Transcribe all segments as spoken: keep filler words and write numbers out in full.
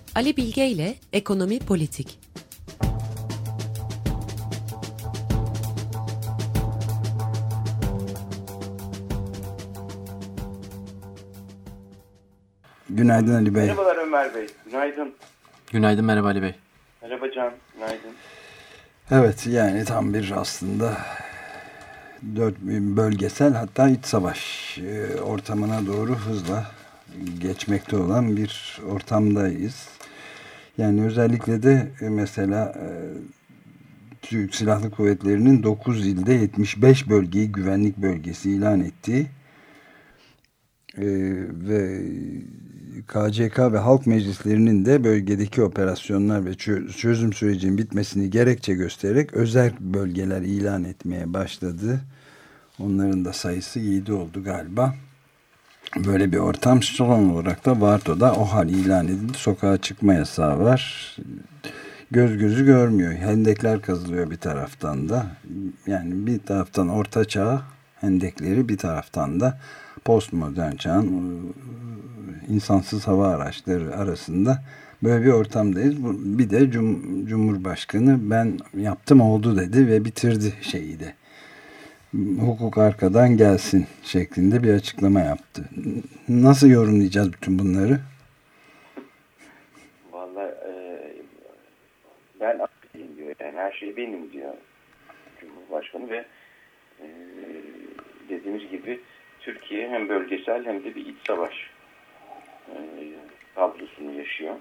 Ali Bilge ile Ekonomi Politik. Günaydın Ali Bey. Merhabalar Ömer Bey. Günaydın. Günaydın, merhaba Ali Bey. Merhaba Can. Günaydın. Evet, yani tam bir aslında dört bölgesel, hatta iç savaş ortamına doğru hızla geçmekte olan bir ortamdayız. Yani özellikle de mesela Türk Silahlı Kuvvetleri'nin dokuz ilde yetmiş beş bölgeyi güvenlik bölgesi ilan ettiği Ee, ve K C K ve halk meclislerinin de bölgedeki operasyonlar ve çözüm sürecinin bitmesini gerekçe göstererek özel bölgeler ilan etmeye başladı. Onların da sayısı yedi oldu galiba. Böyle bir ortam. Son olarak da Varto'da OHAL ilan edildi. Sokağa çıkma yasağı var. Göz gözü görmüyor. Hendekler kazılıyor bir taraftan da. Yani bir taraftan Orta Çağ hendekleri, bir taraftan da postmodern çağın insansız hava araçları arasında böyle bir ortamdayız. Bir de Cum Cumhurbaşkanı ben yaptım oldu dedi ve bitirdi şeyi de. Hukuk arkadan gelsin şeklinde bir açıklama yaptı. Nasıl yorumlayacağız bütün bunları? Vallahi e, ben affedeyim diyor. Yani her şey benim diyor Cumhurbaşkanı ve e, dediğimiz gibi Türkiye hem bölgesel hem de bir iç savaş e, tablosunu yaşıyor.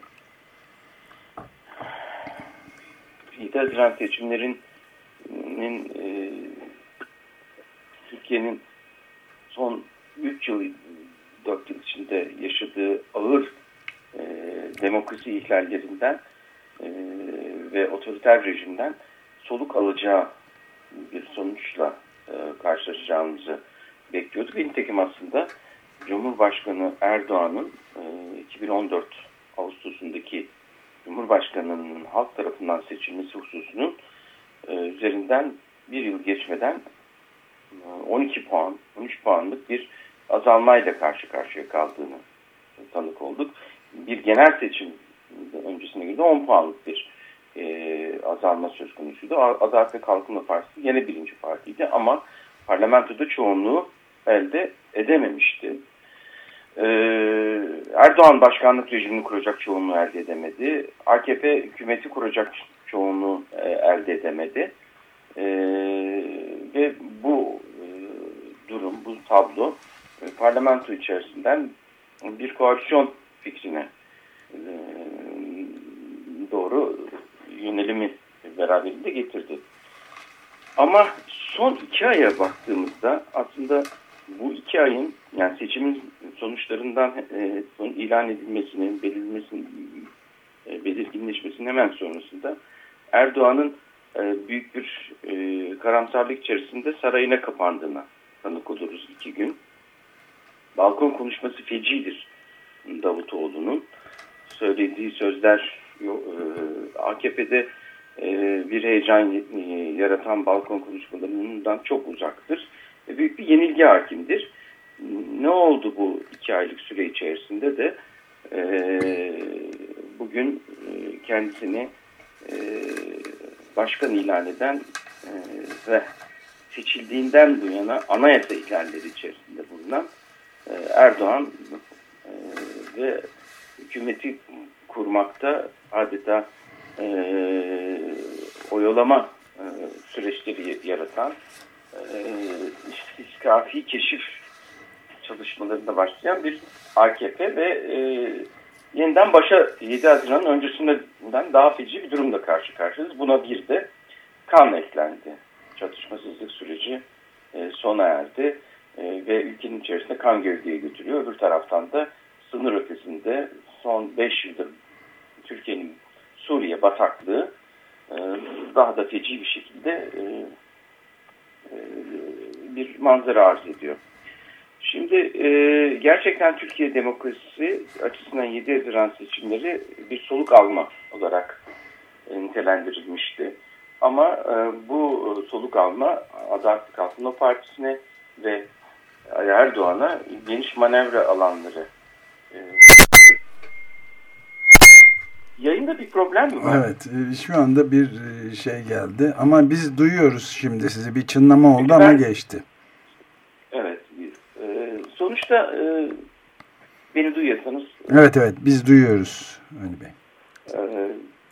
yedi Haziran seçimlerinin e, Türkiye'nin son üç yıl, dört yıl içinde yaşadığı ağır e, demokrasi ihlallerinden e, ve otoriter rejimden soluk alacağı bir sonuçla e, karşılaşacağımızı bekliyorduk. Ve nitekim aslında Cumhurbaşkanı Erdoğan'ın e, iki bin on dört Ağustos'undaki Cumhurbaşkanı'nın halk tarafından seçilmesi hususunun e, üzerinden bir yıl geçmeden on iki puan, on üç puanlık bir azalmayla karşı karşıya kaldığını tanık olduk. Bir genel seçim öncesine göre on puanlık bir e, azalma söz konusuydu. Adalet ve Kalkınma Partisi yine birinci partiydi ama parlamentoda çoğunluğu elde edememişti. Ee, Erdoğan başkanlık rejimini kuracak çoğunluğu elde edemedi. A K P hükümeti kuracak çoğunluğu e, elde edemedi. Ee, ve bu e, durum, bu tablo e, parlamento içerisinden bir koalisyon fikrine e, doğru yönelimi beraberinde getirdi. Ama son iki aya baktığımızda aslında bu iki ayın, yani seçimin sonuçlarından e, son ilan edilmesinin, belirlenmesinin, e, belirginleşmesinin hemen sonrasında Erdoğan'ın e, büyük bir e, karamsarlık içerisinde sarayına kapandığına tanık oluruz iki gün. Balkon konuşması fecidir Davutoğlu'nun. Söylediği sözler e, A K P'de e, bir heyecan e, yaratan balkon konuşmalarından çok uzaktır. E, büyük bir yenilgi hakimdir. Ne oldu bu iki aylık süre içerisinde de e, bugün e, kendisini e, başkan ilan eden e, ve seçildiğinden bu yana anayasa ihlalleri içerisinde bulunan e, Erdoğan e, ve hükümeti kurmakta adeta e, oyalama e, süreçleri yaratan e, istiskafi keşif çalışmalarında başlayan bir A K P ve e, yeniden başa yedi Haziran'ın öncesinden daha feci bir durumla karşı karşıyayız. Buna bir de kan eklendi. Çatışmasızlık süreci e, sona erdi e, ve ülkenin içerisinde kan gövdeye götürüyor. Öbür taraftan da sınır ötesinde son beş yıldır Türkiye'nin Suriye bataklığı e, daha da feci bir şekilde e, e, bir manzara arz ediyor. Şimdi e, gerçekten Türkiye demokrasisi açısından yedi Haziran seçimleri bir soluk alma olarak e, nitelendirilmişti. Ama e, bu soluk alma Adalet ve Kalkınma Partisi'ne ve Erdoğan'a geniş manevra alanları e, Yayında bir problem mi var? Evet, şu anda bir şey geldi ama biz duyuyoruz şimdi sizi. Bir çınlama oldu ben, ama geçti. Evet, e, sonuçta e, beni duyuyorsanız. Evet evet biz duyuyoruz Ali Bey. E,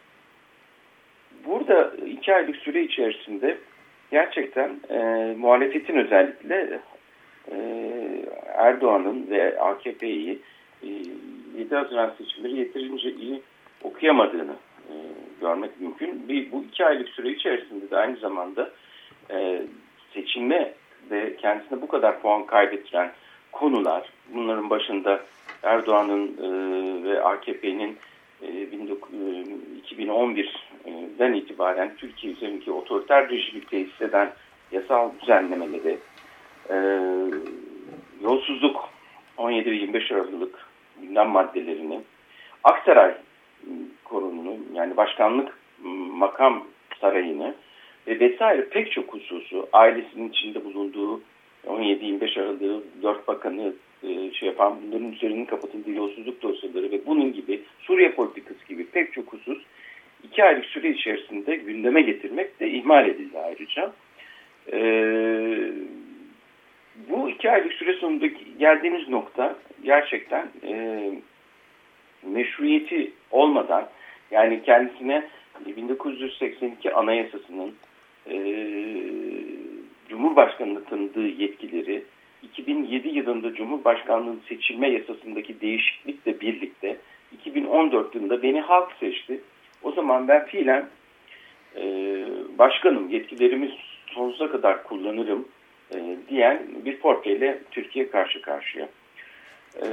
burada iki aylık süre içerisinde gerçekten e, muhalefetin özellikle e, Erdoğan'ın ve A K P'yi e, yedi Haziran seçimleri yeterince iyi okuyamadığını e, görmek mümkün. Bir, bu iki aylık süre içerisinde de aynı zamanda e, seçilme ve kendisine bu kadar puan kaybettiren konular, bunların başında Erdoğan'ın e, ve A K P'nin e, iki bin on birden itibaren Türkiye üzerindeki otoriter rejimi tesis eden yasal düzenlemeleri, e, yolsuzluk, on yedi ve yirmi beş Aralık gündem maddelerini, Aksaray konumunu, yani başkanlık makam sarayını ve vesaire pek çok hususu, ailesinin içinde bulunduğu on yedi yirmi beş Aralık'ı dört bakanı e, şey yapan, bunların üzerinin kapatıldığı yolsuzluk dosyaları ve bunun gibi Suriye politikası gibi pek çok husus iki aylık süre içerisinde gündeme getirmek de ihmal edildi ayrıca. E, bu iki aylık süre sonunda geldiğimiz nokta gerçekten e, meşruiyeti olmadan, yani kendisine bin dokuz yüz seksen iki Anayasası'nın e, Cumhurbaşkanı'na tanıdığı yetkileri iki bin yedi yılında Cumhurbaşkanlığı seçilme yasasındaki değişiklikle birlikte iki bin on dört yılında beni halk seçti. O zaman ben fiilen e, başkanım, yetkilerimi sonsuza kadar kullanırım e, diyen bir portreyle Türkiye karşı karşıya. E,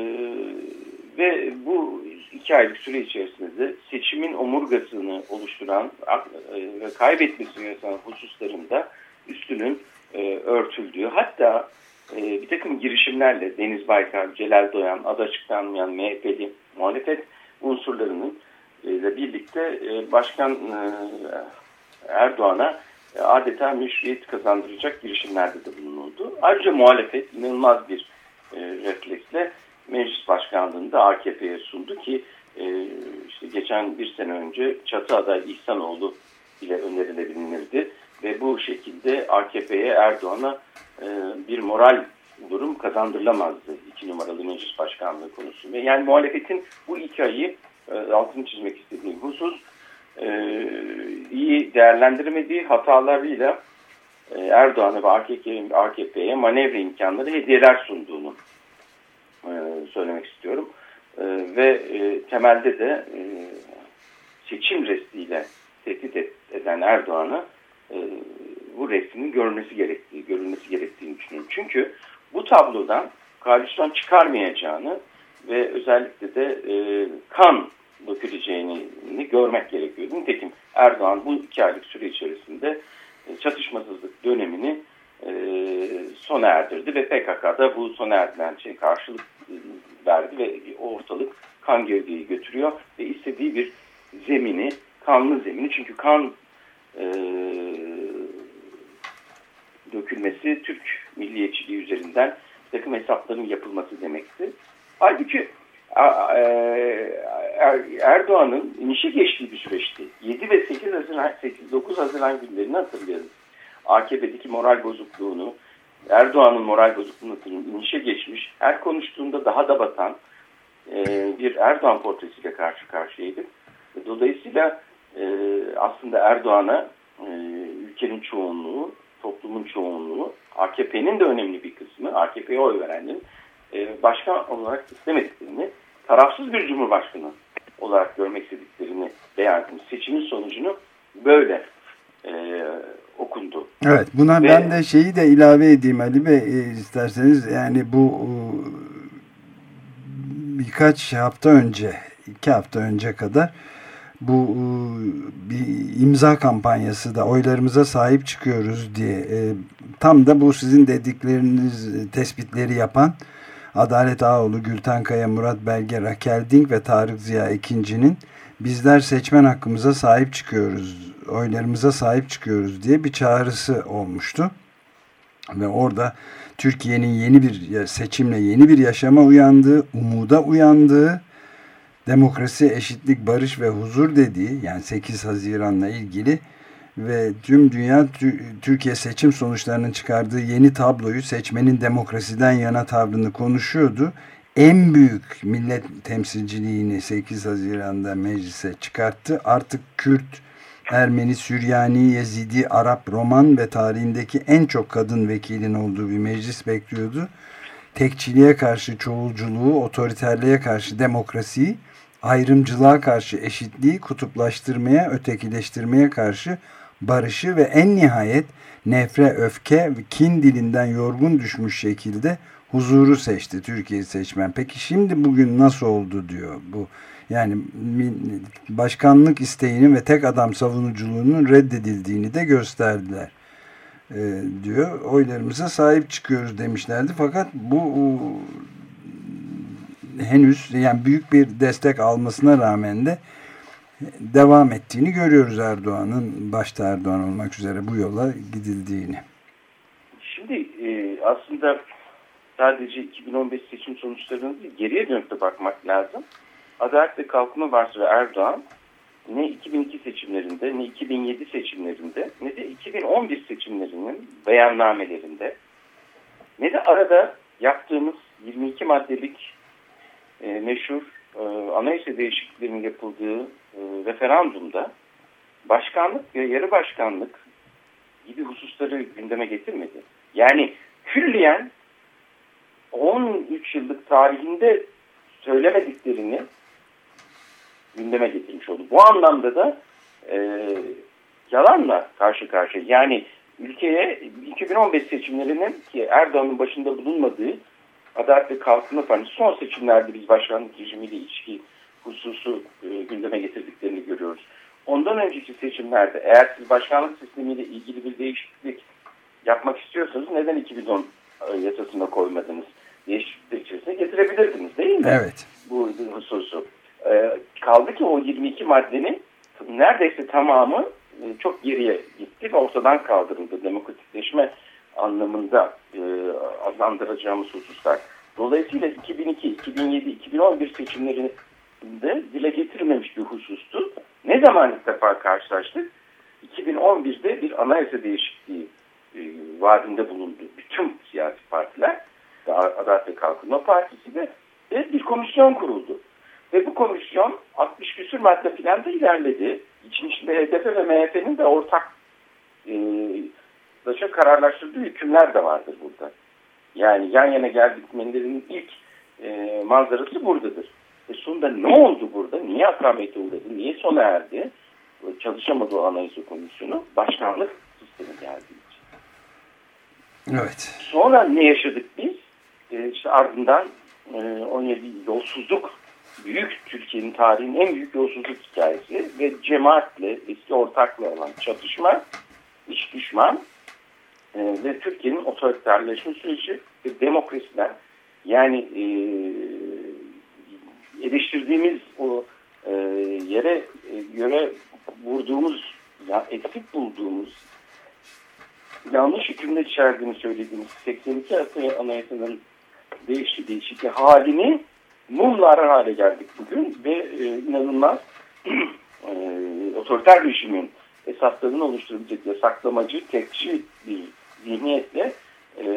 ve bu iki aylık süre içerisinde seçimin omurgasını oluşturan ve kaybetmesini yasal hususlarında üstünün e, örtüldüğü, hatta e, bir takım girişimlerle Deniz Baykal, Celal Doyan, adı açıklanmayan M H P'li muhalefet unsurlarının ile birlikte e, Başkan e, Erdoğan'a e, adeta meşruiyet kazandıracak girişimlerde de bulunuldu. Ayrıca muhalefet inanılmaz bir e, refleksle meclis başkanlığını da A K P'ye sundu ki e, işte geçen bir sene önce çatı aday İhsanoğlu ile önerilebilirdi ve bu şekilde A K P'ye, Erdoğan'a e, bir moral durum kazandırılamazdı iki numaralı meclis başkanlığı konusunda. Yani muhalefetin bu iki ayı e, altını çizmek istediğim husus e, iyi değerlendirmediği hatalarıyla e, Erdoğan'a ve A K P'ye manevra imkanları, hediyeler sunduğunu e, söylemek istiyorum. E, ve e, temelde de e, seçim restiyle tehdit et, eden Erdoğan'a e, bu resmin görülmesi gerektiği, görülmesi gerektiğini düşünüyorum. Çünkü bu tablodan koalisyon çıkarmayacağını ve özellikle de e, kan döküleceğini görmek gerekiyor. Nitekim Erdoğan bu iki aylık süre içerisinde e, çatışmasızlık dönemini e, sona erdirdi ve P K K'da bu sona erdiren şey karşılık e, verdi ve ortalık kan gövdeyi götürüyor ve istediği bir zemini, kanlı zemini, çünkü kan e, dökülmesi Türk milliyetçiliği üzerinden bir takım hesapların yapılması demekti. Halbuki Erdoğan'ın inişe geçtiği bir süreçti. yedi ve sekiz Haziran, sekiz dokuz Haziran günlerini hatırlayalım. A K P'deki moral bozukluğunu, Erdoğan'ın moral bozukluğunu inişe geçmiş, her konuştuğunda daha da batan bir Erdoğan portresiyle karşı karşıyaydık. Dolayısıyla aslında Erdoğan'a ülkenin çoğunluğu, toplumun çoğunluğu, A K P'nin de önemli bir kısmı, A K P'ye oy verenlerin başkan olarak istemediklerini, tarafsız bir cumhurbaşkanı olarak görmek istediklerini beyan etmiş. Seçimin sonucunu böyle e, okundu. Evet, buna Ve, ben de şeyi de ilave edeyim Ali Bey, e, isterseniz. Yani bu e, birkaç hafta önce, iki hafta önce kadar bu e, bir imza kampanyası da oylarımıza sahip çıkıyoruz diye e, tam da bu sizin dedikleriniz tespitleri yapan Adalet Ağoğlu, Gülten Kaya, Murat Belge, Rakel Dink ve Tarık Ziya ikincinin bizler seçmen hakkımıza sahip çıkıyoruz, oylarımıza sahip çıkıyoruz diye bir çağrısı olmuştu. Ve orada Türkiye'nin yeni bir seçimle yeni bir yaşama uyandığı, umuda uyandığı demokrasi, eşitlik, barış ve huzur dediği, yani sekiz Haziran'la ilgili ve tüm dünya Türkiye seçim sonuçlarının çıkardığı yeni tabloyu, seçmenin demokrasiden yana tavrını konuşuyordu. En büyük millet temsilciliğini sekiz Haziran'da meclise çıkarttı. Artık Kürt, Ermeni, Süryani, Yezidi, Arap, Roman ve tarihindeki en çok kadın vekilin olduğu bir meclis bekliyordu. Tekçiliğe karşı çoğulculuğu, otoriterliğe karşı demokrasiyi, ayrımcılığa karşı eşitliği, kutuplaştırmaya, ötekileştirmeye karşı barışı ve en nihayet nefre, öfke ve kin dilinden yorgun düşmüş şekilde huzuru seçti Türkiye seçmen. Peki şimdi bugün nasıl oldu diyor bu. Yani başkanlık isteğinin ve tek adam savunuculuğunun reddedildiğini de gösterdiler. Ee, diyor. Oylarımıza sahip çıkıyoruz demişlerdi. Fakat bu o, henüz yani büyük bir destek almasına rağmen de devam ettiğini görüyoruz Erdoğan'ın, başta Erdoğan olmak üzere bu yola gidildiğini. Şimdi e, aslında sadece iki bin on beş seçim sonuçlarını değil, geriye dönüp de bakmak lazım. Adalet ve Kalkınma Partisi ve Erdoğan ne iki bin iki seçimlerinde, ne iki bin yedi seçimlerinde, ne de iki bin on bir seçimlerinin beyannamelerinde, ne de arada yaptığımız yirmi iki maddelik e, meşhur e, anayasa değişikliklerinin yapıldığı e, referandumda başkanlık ve yarı başkanlık gibi hususları gündeme getirmedi. Yani külliyen on üç yıllık tarihinde söylemediklerini gündeme getirmiş oldu. Bu anlamda da e, yalanla karşı karşıya. Yani ülkeye iki bin on beş seçimlerinin ki Erdoğan'ın başında bulunmadığı Adalet ve Kalkınma Partisi son seçimlerde biz başkanlık rejimiyle ilişki hususu e, gündeme getirdiklerini görüyoruz. Ondan önceki seçimlerde eğer siz başkanlık sistemiyle ilgili bir değişiklik yapmak istiyorsanız neden iki bin on yasasına koymadınız? Değişiklik içerisine getirebilirdiniz değil mi? Evet. Bu hususu. Ee, kaldı ki o yirmi iki maddenin neredeyse tamamı e, çok geriye gitti ve ortadan kaldırıldı. Demokratikleşme anlamında e, adlandıracağımız hususlar. Dolayısıyla iki bin iki, iki bin yedi, iki bin on bir seçimlerinde dile getirilmemiş bir husustu. Ne zaman ilk defa karşılaştık? iki bin on birde bir anayasa değişikliği e, vaadinde bulundu. Bütün siyasi partiler, Adalet ve Kalkınma Partisi de ve bir komisyon kuruldu. Ve bu komisyon altmış küsur madde filan da ilerledi. İçin içinde H D P ve M H P'nin de ortak e, kararlaştırdığı hükümler de vardır burada. Yani yan yana geldiklerinin ilk e, manzarası buradadır. E sonunda ne oldu burada? Niye akamete uğradı? Niye sona erdi? Çalışamadı o anayasa komisyonu. Başkanlık sistemi geldiği için. Evet. Sonra ne yaşadık biz? E, işte ardından e, on yedi yolsuzluk, büyük Türkiye'nin tarihinin en büyük yolsuzluk hikayesi ve cemaatle, eski ortakla olan çatışma, iç düşman e, ve Türkiye'nin otoriterleşme süreci ve demokrasiler. Yani e, eleştirdiğimiz o e, yere e, göre vurduğumuz, ya eksik bulduğumuz, yanlış hükümler içerdiğini söylediğimiz seksen iki anayasanın değişti değişikliği halini mumla arar hale geldik bugün ve e, inanılmaz e, otoriter rejimin esaslarını oluşturabilecek yasaklamacı, tekçi bir zihniyetle e,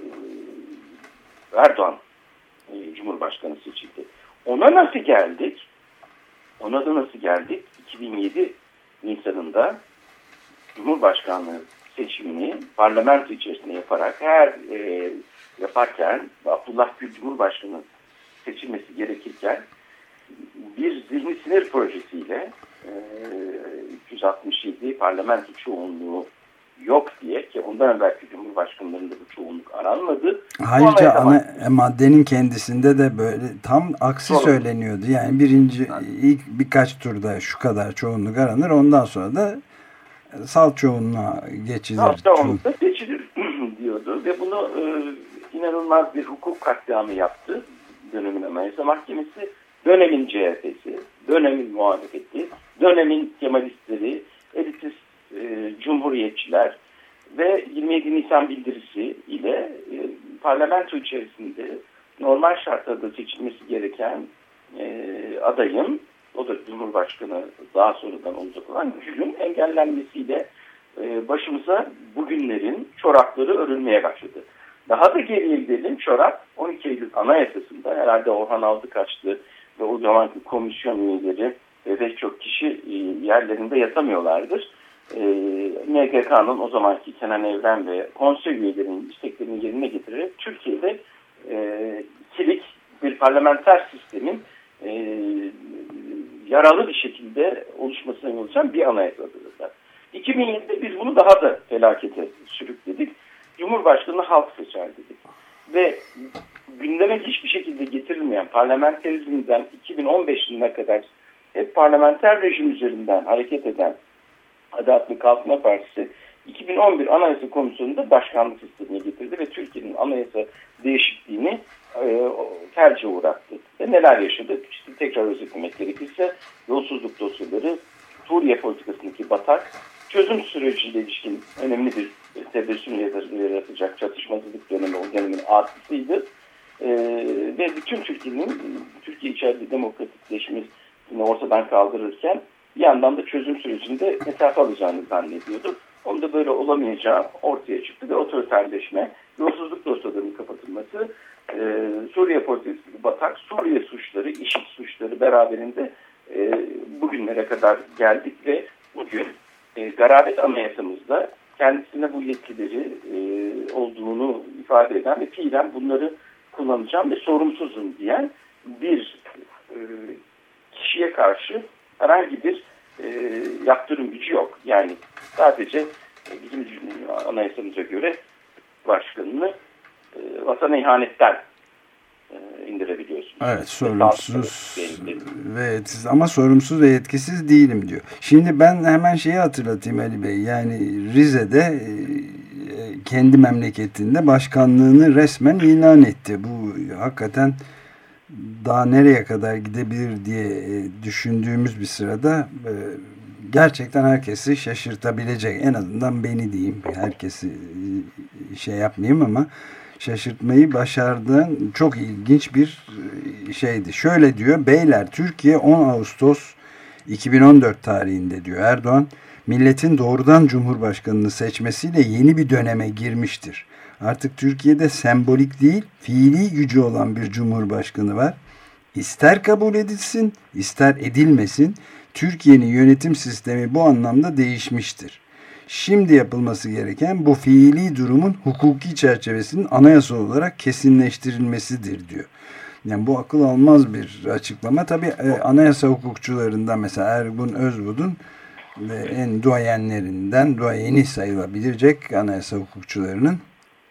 Erdoğan e, Cumhurbaşkanı seçildi. Ona nasıl geldik? Ona da nasıl geldik? iki bin yedi Nisan'ında Cumhurbaşkanlığı seçimini parlamento içerisinde yaparak her e, yaparken Abdullah Gül Cumhurbaşkanı seçilmesi gerekirken bir zihni sinir projesiyle e, üç yüz altmış yedi parlamento çoğunluğu yok diye ki ondan evvelki Cumhurbaşkanlarında bu çoğunluk aranmadı. Ayrıca ana maddenin kendisinde de böyle tam aksi Doğru. söyleniyordu. Yani birinci yani. ilk birkaç turda şu kadar çoğunluk aranır, ondan sonra da salt çoğunluğa geçilir. Salt çoğunlukta geçilir diyordu ve bunu e, inanılmaz bir hukuk katliamı yaptı dönemin Anayasa Mahkemesi, dönemin C H P'si, dönemin muhalefeti, dönemin Kemalistleri, elitist e, cumhuriyetçiler ve yirmi yedi Nisan bildirisi ile e, parlamento içerisinde normal şartlarda seçilmesi gereken e, adayın, o da Cumhurbaşkanı daha sonradan olacak olan Gül'ün engellenmesiyle e, başımıza bugünlerin çorakları örülmeye başladı. Daha da geriye gidelim, çorak on iki Eylül Anayasası'nda herhalde Orhan Altıkaç'tı ve o zamanki komisyon üyeleri ve pek çok kişi e, yerlerinde yatamıyorlardır. E, M G K'nın o zamanki Kenan Evren ve konsey üyelerinin isteklerini yerine getirerek Türkiye'de e, kilit bir parlamenter sistemin e, yaralı bir şekilde oluşmasına yol açan bir anayasa hazırladılar. iki bin yedide biz bunu daha da felakete sürükledik. Cumhurbaşkanı halk seçer dedik. Ve gündeme hiçbir şekilde getirilmeyen parlamenterizmden iki bin on beş yılına kadar hep parlamenter rejim üzerinden hareket eden Adalet ve Kalkınma Partisi iki bin on bir Anayasa Komisyonu'nda başkanlık sistemine getirdi ve Türkiye'nin anayasa değişikliğini e, tercih uğrattı. Ve neler yaşadı? İşte tekrar özetlemek gerekirse yolsuzluk dosyaları, Suriye politikasındaki batak, çözüm süreciyle ilişkin önemli bir tebessüm yaratacak çatışmasızlık dönemi o dönemin artısıydı. E, ve bütün Türkiye'nin Türkiye içeride demokratikleşmesini ortadan kaldırırken bir yandan da çözüm sürecinde mesafe alacağını zannediyordu. Onun da böyle olamayacağı ortaya çıktı ve otoriterleşme, yolsuzluk dosyalarının kapatılması, e, Suriye politikası batak, Suriye suçları, IŞİD suçları beraberinde e, bugünlere kadar geldik ve bugün e, garabet anayasamızda kendisine bu yetkileri e, olduğunu ifade eden ve fiilen bunları kullanacağım ve sorumsuzum diyen bir e, kişiye karşı herhangi bir e, yaptırım gücü yok. Yani sadece e, bizim anayasamıza göre başkanını e, vatana ihanetten e, indirebiliyorsunuz. Evet, sorumsuz ve etkisiz, ama sorumsuz ve etkisiz değilim diyor. Şimdi ben hemen şeyi hatırlatayım Ali Bey. Yani Rize'de e, kendi memleketinde başkanlığını resmen ilan etti. Bu hakikaten daha nereye kadar gidebilir diye düşündüğümüz bir sırada gerçekten herkesi şaşırtabilecek, en azından beni diyeyim, herkesi şey yapmayayım ama şaşırtmayı başardığın çok ilginç bir şeydi. Şöyle diyor: beyler, Türkiye on Ağustos iki bin on dört tarihinde, diyor Erdoğan, milletin doğrudan Cumhurbaşkanını seçmesiyle yeni bir döneme girmiştir. Artık Türkiye'de sembolik değil, fiili gücü olan bir cumhurbaşkanı var. İster kabul edilsin, ister edilmesin, Türkiye'nin yönetim sistemi bu anlamda değişmiştir. Şimdi yapılması gereken bu fiili durumun hukuki çerçevesinin anayasal olarak kesinleştirilmesidir, diyor. Yani bu akıl almaz bir açıklama. Tabii e, anayasa hukukçularından mesela Ergun Özbu'nun ve en duayenlerinden, duayeni sayılabilecek anayasa hukukçularının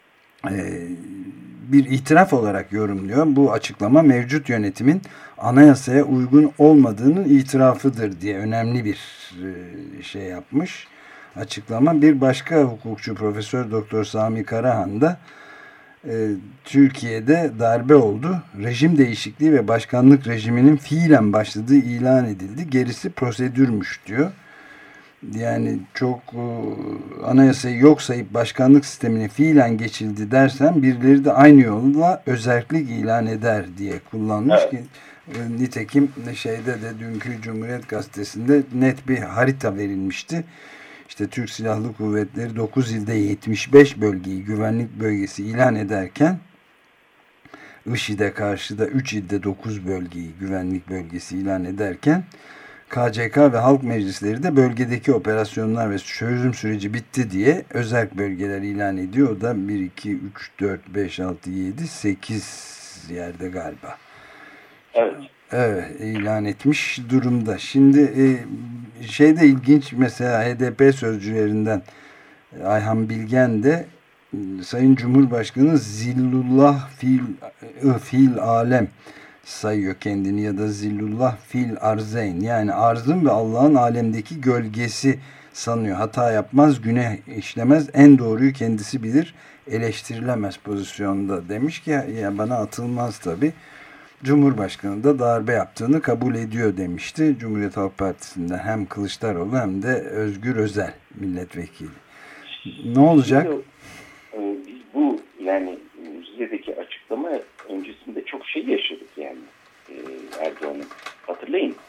bir itiraf olarak yorumluyor. Bu açıklama mevcut yönetimin anayasaya uygun olmadığının itirafıdır diye önemli bir şey yapmış. Açıklama. Bir başka hukukçu Profesör Doktor Sami Karahan da Türkiye'de darbe oldu, rejim değişikliği ve başkanlık rejiminin fiilen başladığı ilan edildi. Gerisi prosedürmüş, diyor. Yani çok anayasayı yok sayıp başkanlık sistemine fiilen geçildi dersen birileri de aynı yolla özerklik ilan eder diye kullanmış, evet. Ki nitekim şeyde de dünkü Cumhuriyet Gazetesi'nde net bir harita verilmişti. İşte Türk Silahlı Kuvvetleri dokuz ilde yetmiş beş bölgeyi güvenlik bölgesi ilan ederken IŞİD'e karşı da üç ilde dokuz bölgeyi güvenlik bölgesi ilan ederken K C K ve halk meclisleri de bölgedeki operasyonlar ve çözüm süreci bitti diye özerk bölgeler ilan ediyor. O da bir, iki, üç, dört, beş, altı, yedi, sekiz yerde galiba. Evet. Evet, ilan etmiş durumda. Şimdi e, şey de ilginç, mesela H D P sözcülerinden Ayhan Bilgen de Sayın Cumhurbaşkanı Zillullah fil, fil alem sayıyor kendini, ya da Zillullah fil arzeyn, yani arzın ve Allah'ın alemdeki gölgesi sanıyor. Hata yapmaz, günah işlemez, en doğruyu kendisi bilir, eleştirilemez pozisyonda demiş ki ya bana atılmaz tabi. Cumhurbaşkanı da darbe yaptığını kabul ediyor demişti. Cumhuriyet Halk Partisi'nden hem Kılıçdaroğlu hem de Özgür Özel milletvekili. Ne olacak? Biz bu yani Rize'deki açıklama öncesinde çok şey yaşadık yani. Erdoğan'ın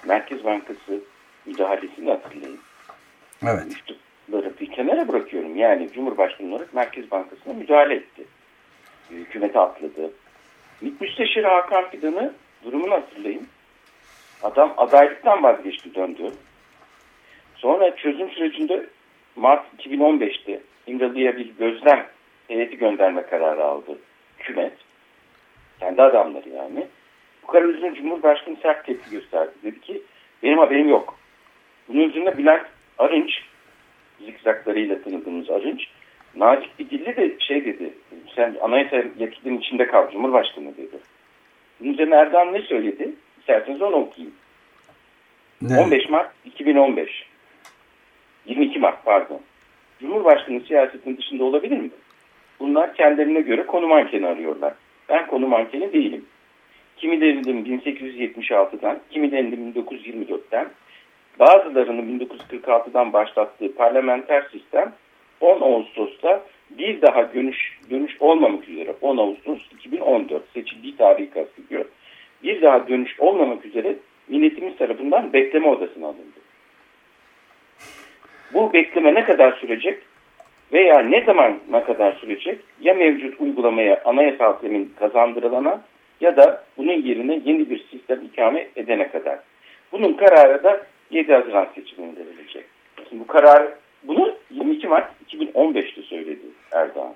Merkez Bankası müdahalesini hatırlayın. Evet. Üstüleri bir kenara bırakıyorum. Yani Cumhurbaşkanı olarak Merkez Bankası'na müdahale etti. Hükümete atladı. MİT Müsteşarı Hakan Fidan'ı durumunu hatırlayın. Adam adaylıktan vazgeçti, döndü. Sonra çözüm sürecinde Mart iki bin on beşte İmralı'ya bir gözlem heyeti gönderme kararı aldı hükümet. Kendi adamları yani. Bu karar üzerine Cumhurbaşkanı sert tepki gösterdi. Dedi ki benim haberim yok. Bunun üzerine Bülent Arınç, zikzaklarıyla tanıdığımız Arınç, Naci Bilge de şey dedi, sen anayasa yetkinin içinde kal Cumhurbaşkanı dedi. Bunun üzerine Erdoğan ne söyledi? İsterseniz onu okuyayım. Ne? on beş Mart iki bin on beş. yirmi iki Mart pardon. Cumhurbaşkanı siyasetin dışında olabilir mi? Bunlar kendilerine göre konu mankeni arıyorlar. Ben konu mankeni değilim. Kimilerinin bin sekiz yüz yetmiş altıdan, kimilerinin bin dokuz yüz yirmi dörtten, bazılarının bin dokuz yüz kırk altıdan başlattığı parlamenter sistem on Ağustos'ta bir daha dönüş, dönüş olmamak üzere on Ağustos iki bin on dört seçildiği tarihi kastediyor. Bir daha dönüş olmamak üzere milletimiz tarafından bekleme odasına alındı. Bu bekleme ne kadar sürecek veya ne zamana kadar sürecek? Ya mevcut uygulamaya anayasal zemin kazandırılana ya da bunun yerine yeni bir sistem ikame edene kadar. Bunun kararı da yedi Haziran seçiminde verilecek. Şimdi bu karar, bunu yirmi iki Mart iki bin on beşte söyledi Erdoğan.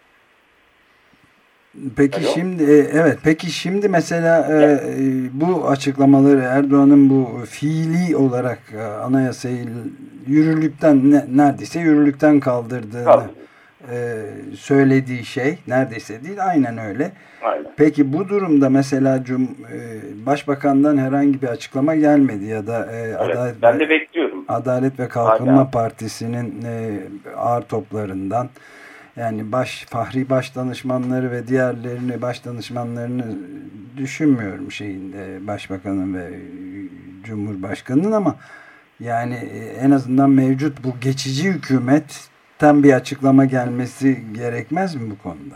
Peki Alo? şimdi evet peki şimdi mesela evet. e, bu açıklamaları Erdoğan'ın bu fiili olarak e, anayasayı yürürlükten ne, neredeyse yürürlükten kaldırdığını e, söylediği şey neredeyse değil aynen öyle. Aynen. Peki bu durumda mesela Cum, e, Başbakan'dan herhangi bir açıklama gelmedi ya da e, evet, Adalet, ben de bekliyorum. Adalet ve Kalkınma Hala. Partisi'nin e, ağır toplarından yani baş fahri baş danışmanları ve diğerlerini baş danışmanlarını düşünmüyorum şeyin başbakanın ve cumhurbaşkanının ama yani en azından mevcut bu geçici hükümetten bir açıklama gelmesi gerekmez mi bu konuda?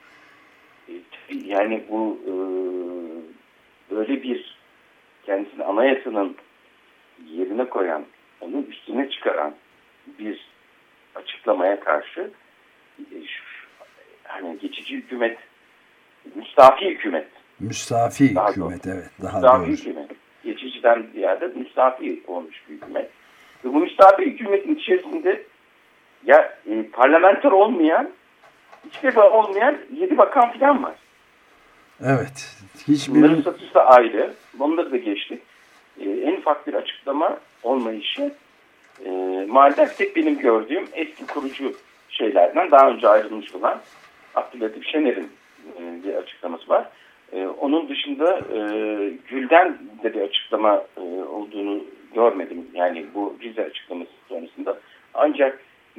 Yani bu e, böyle bir kendisini anayasanın yerine koyan, onun üstüne çıkaran bir açıklamaya karşı hani geçici hükümet, müstafi hükümet. Müstafi daha hükümet doğru. Evet. Daha müstafi doğru. hükümet. Geçiciden ziyade müstafi olmuş bir hükümet. Ve bu müstafi hükümetin içerisinde ya e, parlamenter olmayan, hiçbir olmayan yedi bakan falan var. Evet. Hiçbir... Bunların statüsü de ayrı. Onları da geçtik. E, en ufak bir açıklama olmayışı e, maalesef tek benim gördüğüm eski kurucu şeylerden daha önce ayrılmış olan Abdülatif Şener'in e, bir açıklaması var. E, onun dışında e, Gül'den de bir açıklama e, olduğunu görmedim. Yani bu Rize açıklaması sonrasında. Ancak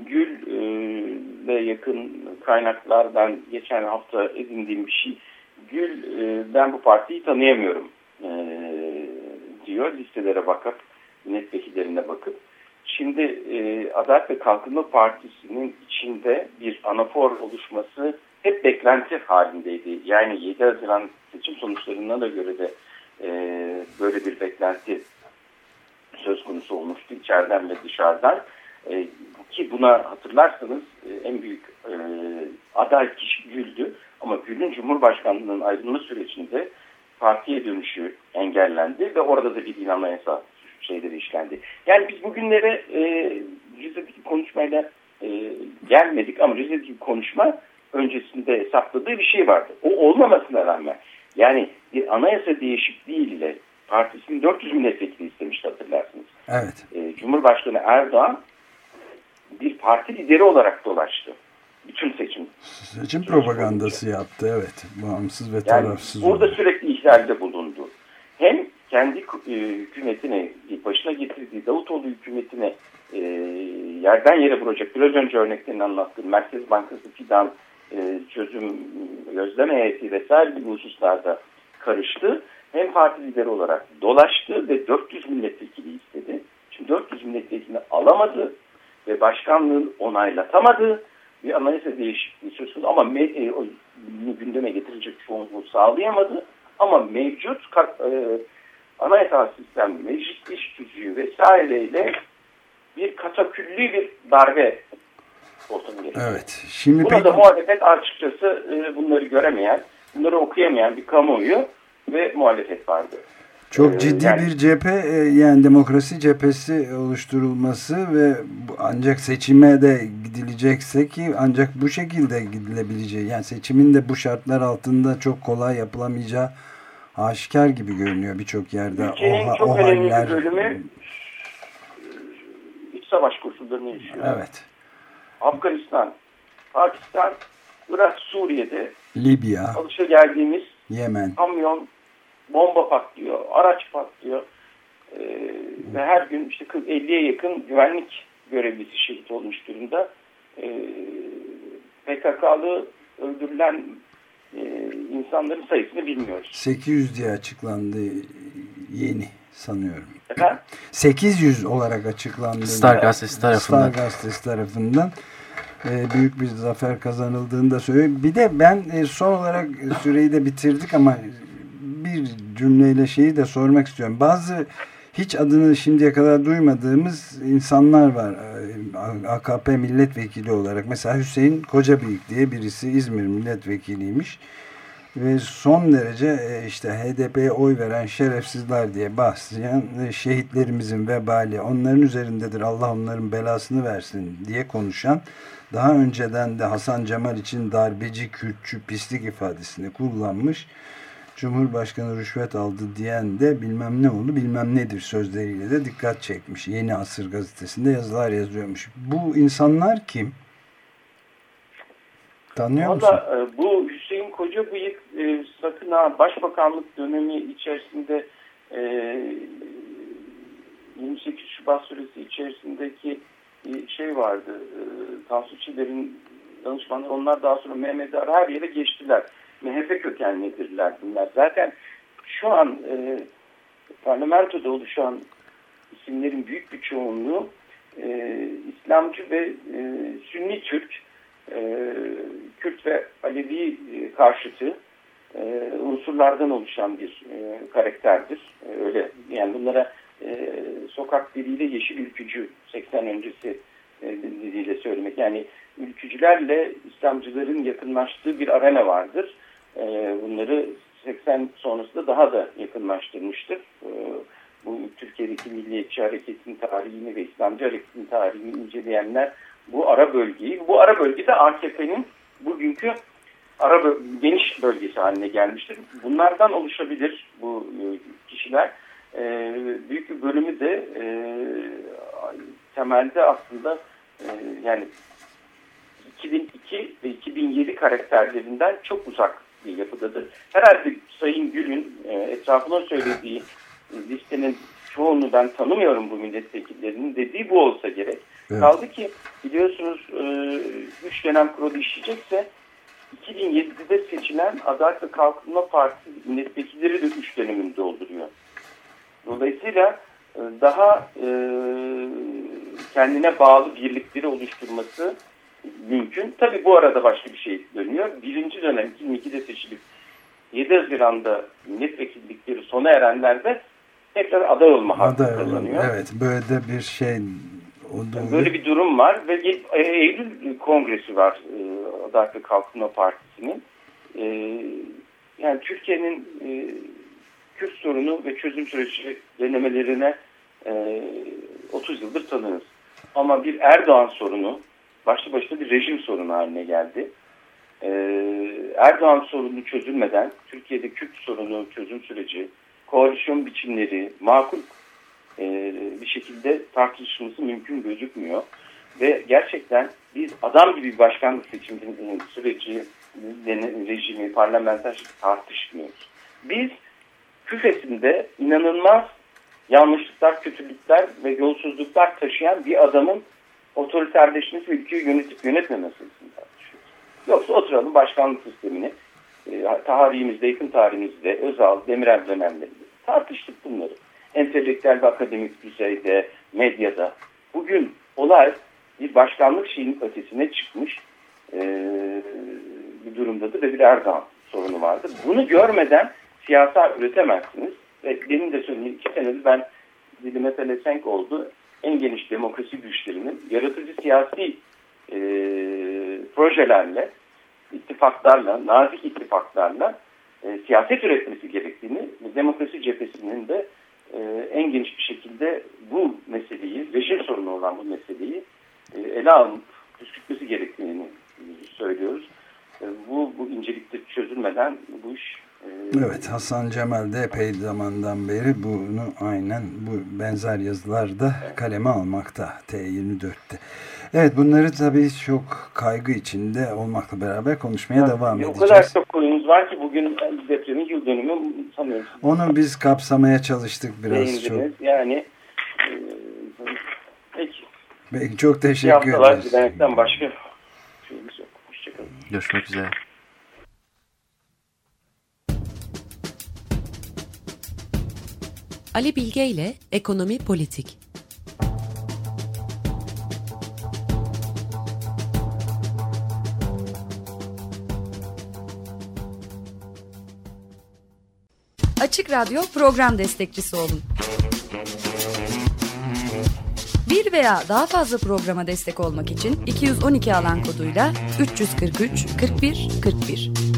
Gül'le e, yakın kaynaklardan geçen hafta edindiğim bir şey. Gül, e, ben bu partiyi tanıyamıyorum e, diyor. Listelere bakıp, milletvekillerine bakıp. Şimdi e, Adalet ve Kalkınma Partisi'nin içinde bir anafor oluşması hep beklenti halindeydi. Yani yedi Haziran seçim sonuçlarına da göre de e, böyle bir beklenti söz konusu olmuştu içeriden ve dışarıdan. E, ki buna hatırlarsanız e, en büyük e, aday kişi Gül'dü. Ama Gül'ün Cumhurbaşkanlığının ayrılma sürecinde partiye dönüşü engellendi ve orada da bir anayasa şeyleri işlendi. Yani biz bugünlere e, Rize'deki konuşmayla e, gelmedik ama Rize'deki konuşma öncesinde hesapladığı bir şey vardı. O olmamasına rağmen yani bir anayasa değişikliğiyle partisinin dört yüz milletvekili istemişti hatırlarsınız. Evet. E, Cumhurbaşkanı Erdoğan bir parti lideri olarak dolaştı. Bütün seçim. Seçim propagandası yaptı evet. Bağımsız ve yani tarafsız. Burada oldu. sürekli ihlalde bulundu. Hem kendi e, hükümetine, başına getirdiği Davutoğlu hükümetine e, yerden yere vuracak, biraz önce örneklerini anlattığım Merkez Bankası Fidan e, çözüm gözlem heyeti vesaire gibi hususlarda karıştı. Hem parti lideri olarak dolaştı ve dört yüz milletvekili istedi. Şimdi dört yüz milletvekilini alamadı ve başkanlığın onaylatamadı. Bir anayasa değişikliği söz konusu ama me, e, o, gündeme getirecek çoğunluğu sağlayamadı. Ama mevcut e, anayasal sistem, meclis iş gücü vesaireyle bir kataküllü bir darbe ortamı gerekiyor. Evet. Şimdi Buna peki... da muhalefet açıkçası bunları göremeyen, bunları okuyamayan bir kamuoyu ve muhalefet vardı. Çok ciddi yani, bir cephe, yani demokrasi cephesi oluşturulması ve ancak seçime de gidilecekse ki ancak bu şekilde gidilebileceği, yani seçimin de bu şartlar altında çok kolay yapılamayacağı aşikar gibi görünüyor birçok yerde. Ülkenin o, çok o önemli haller... bir bölümü iç savaş koşullarını yaşıyor. Evet. Afganistan, Pakistan, Irak, Suriye'de Libya, alışageldiğimiz Yemen, kamyon, bomba patlıyor, araç patlıyor ee, ve her gün işte kırk elliye yakın güvenlik görevlisi şehit olmuş durumda. Ee, P K K'lı öldürülen e, insanların sayısını bilmiyoruz. sekiz yüz diye açıklandı yeni sanıyorum. Efendim? sekiz yüz olarak açıklandı. Star Gazetesi tarafından. Star Gazetesi tarafından. Büyük bir zafer kazanıldığını da söylüyor. Bir de ben son olarak süreyi de bitirdik ama bir cümleyle şeyi de sormak istiyorum. Bazı hiç adını şimdiye kadar duymadığımız insanlar var. A K P milletvekili olarak. Mesela Hüseyin Kocabıyık diye birisi İzmir milletvekiliymiş. Ve son derece işte H D P'ye oy veren şerefsizler diye bahseden şehitlerimizin vebali onların üzerindedir, Allah onların belasını versin diye konuşan, daha önceden de Hasan Cemal için darbeci, Kürtçü, pislik ifadesini kullanmış, Cumhurbaşkanı rüşvet aldı diyen de bilmem ne oldu bilmem nedir sözleriyle de dikkat çekmiş. Yeni Asır gazetesinde yazılar yazıyormuş. Bu insanlar kim? Tanıyor musun? Valla bu Hüseyin Kocabıyık e, sakın ha Başbakanlık dönemi içerisinde e, yirmi sekiz Şubat süresi içerisindeki e, şey vardı. E, Tansu Çiller'in danışmanları, onlar daha sonra Mehmet Ar her yere geçtiler. M H P kökenlidirler bunlar. Zaten şu an e, parlamentoda oluşan isimlerin büyük bir çoğunluğu e, İslamcı ve e, Sünni Türk, Ee, Kürt ve Alevi e, karşıtı e, unsurlardan oluşan bir e, karakterdir. E, öyle yani bunlara e, sokak diliyle yeşil ülkücü seksen öncesi e, diliyle söylemek. Yani ülkücülerle İslamcıların yakınlaştığı bir arena vardır. E, bunları seksen sonrasında daha da yakınlaştırmıştır. E, bu Türkiye'deki Milliyetçi Hareket'in tarihini ve İslamcı Hareket'in tarihini inceleyenler bu ara bölgeyi, bu ara bölgede A K P'nin bugünkü ara böl geniş bölgesi haline gelmiştir. Bunlardan oluşabilir bu kişiler. E, büyük bir bölümü de e, temelde aslında e, yani iki bin iki ve iki bin yedi karakterlerinden çok uzak bir yapıdadır. Herhalde Sayın Gül'ün e, etrafına söylediği listenin çoğunu ben tanımıyorum bu milletvekillerinin dediği bu olsa gerek. Evet. Kaldı ki biliyorsunuz üç dönem kurulu işleyecekse iki bin yedide seçilen Adalet ve Kalkınma Partisi milletvekilleri de üç dönemini dolduruyor. Dolayısıyla daha kendine bağlı birlikleri oluşturması mümkün. Tabii bu arada başka bir şey dönüyor. Birinci dönem iki bin ikide seçilip yedi Haziran'da milletvekillikleri sona erenler de tekrar aday olma hakkı kazanıyor. Evet, böyle de bir şey. Böyle bir durum var ve Eylül Kongresi var Adalet ve Kalkınma Partisi'nin. Yani Türkiye'nin Kürt sorunu ve çözüm süreci denemelerine otuz yıldır tanırız. Ama bir Erdoğan sorunu başlı başına bir rejim sorunu haline geldi. Erdoğan sorunu çözülmeden Türkiye'de Kürt sorunu çözüm süreci, koalisyon biçimleri makul bir şekilde tartışılması mümkün gözükmüyor. Ve gerçekten biz adam gibi bir başkanlık seçimi süreci, rejimi, parlamenter tartışmıyoruz. Biz küfesinde inanılmaz yanlışlıklar, kötülükler ve yolsuzluklar taşıyan bir adamın otoriterleşmesi ve ülkeyi yönetip yönetmemesini tartışıyoruz. Yoksa oturalım başkanlık sistemini tarihimizde, yakın tarihimizde, Özal, Demirel dönemlerinde tartıştık bunları. Entelektüel ve akademik düzeyde, medyada. Bugün olay bir başkanlık şeyinin ötesine çıkmış e, bir durumdadır ve bir Erdoğan sorunu vardır. Bunu görmeden siyasal üretemezsiniz. ve benim de söylediğim iki senedir ben dilime pelesenk oldu. En geniş demokrasi güçlerinin yaratıcı siyasi e, projelerle, ittifaklarla, nazik ittifaklarla e, siyaset üretmesi gerektiğini, demokrasi cephesinin de e, en geniş bir şekilde bu meseleyi, rejim sorunu olan bu meseleyi e, ele alıp püskürtmesi gerektiğini söylüyoruz. E, bu, bu incelikte çözülmeden bu iş... E, evet, Hasan Cemal de epey zamandan beri bunu aynen bu benzer yazılarda kaleme almakta T yirmi dörtte. Evet, bunları tabii çok kaygı içinde olmakla beraber konuşmaya ya, devam edeceğiz. O kadar çok konumuz var ki bugün depremin yıl dönümü sanıyorum. Onu biz kapsamaya çalıştık biraz. Değindiniz. Çok. Yani e, peki. Peki, çok teşekkür ederiz. İyi haftalar dilemekten başka şeyimiz yok. Hoşçakalın. Görüşmek üzere. Ali Bilge ile Ekonomi Politik. Açık Radyo program destekçisi olun. Bir veya daha fazla programa destek olmak için iki yüz on iki alan koduyla üç yüz kırk üç kırk bir kırk bir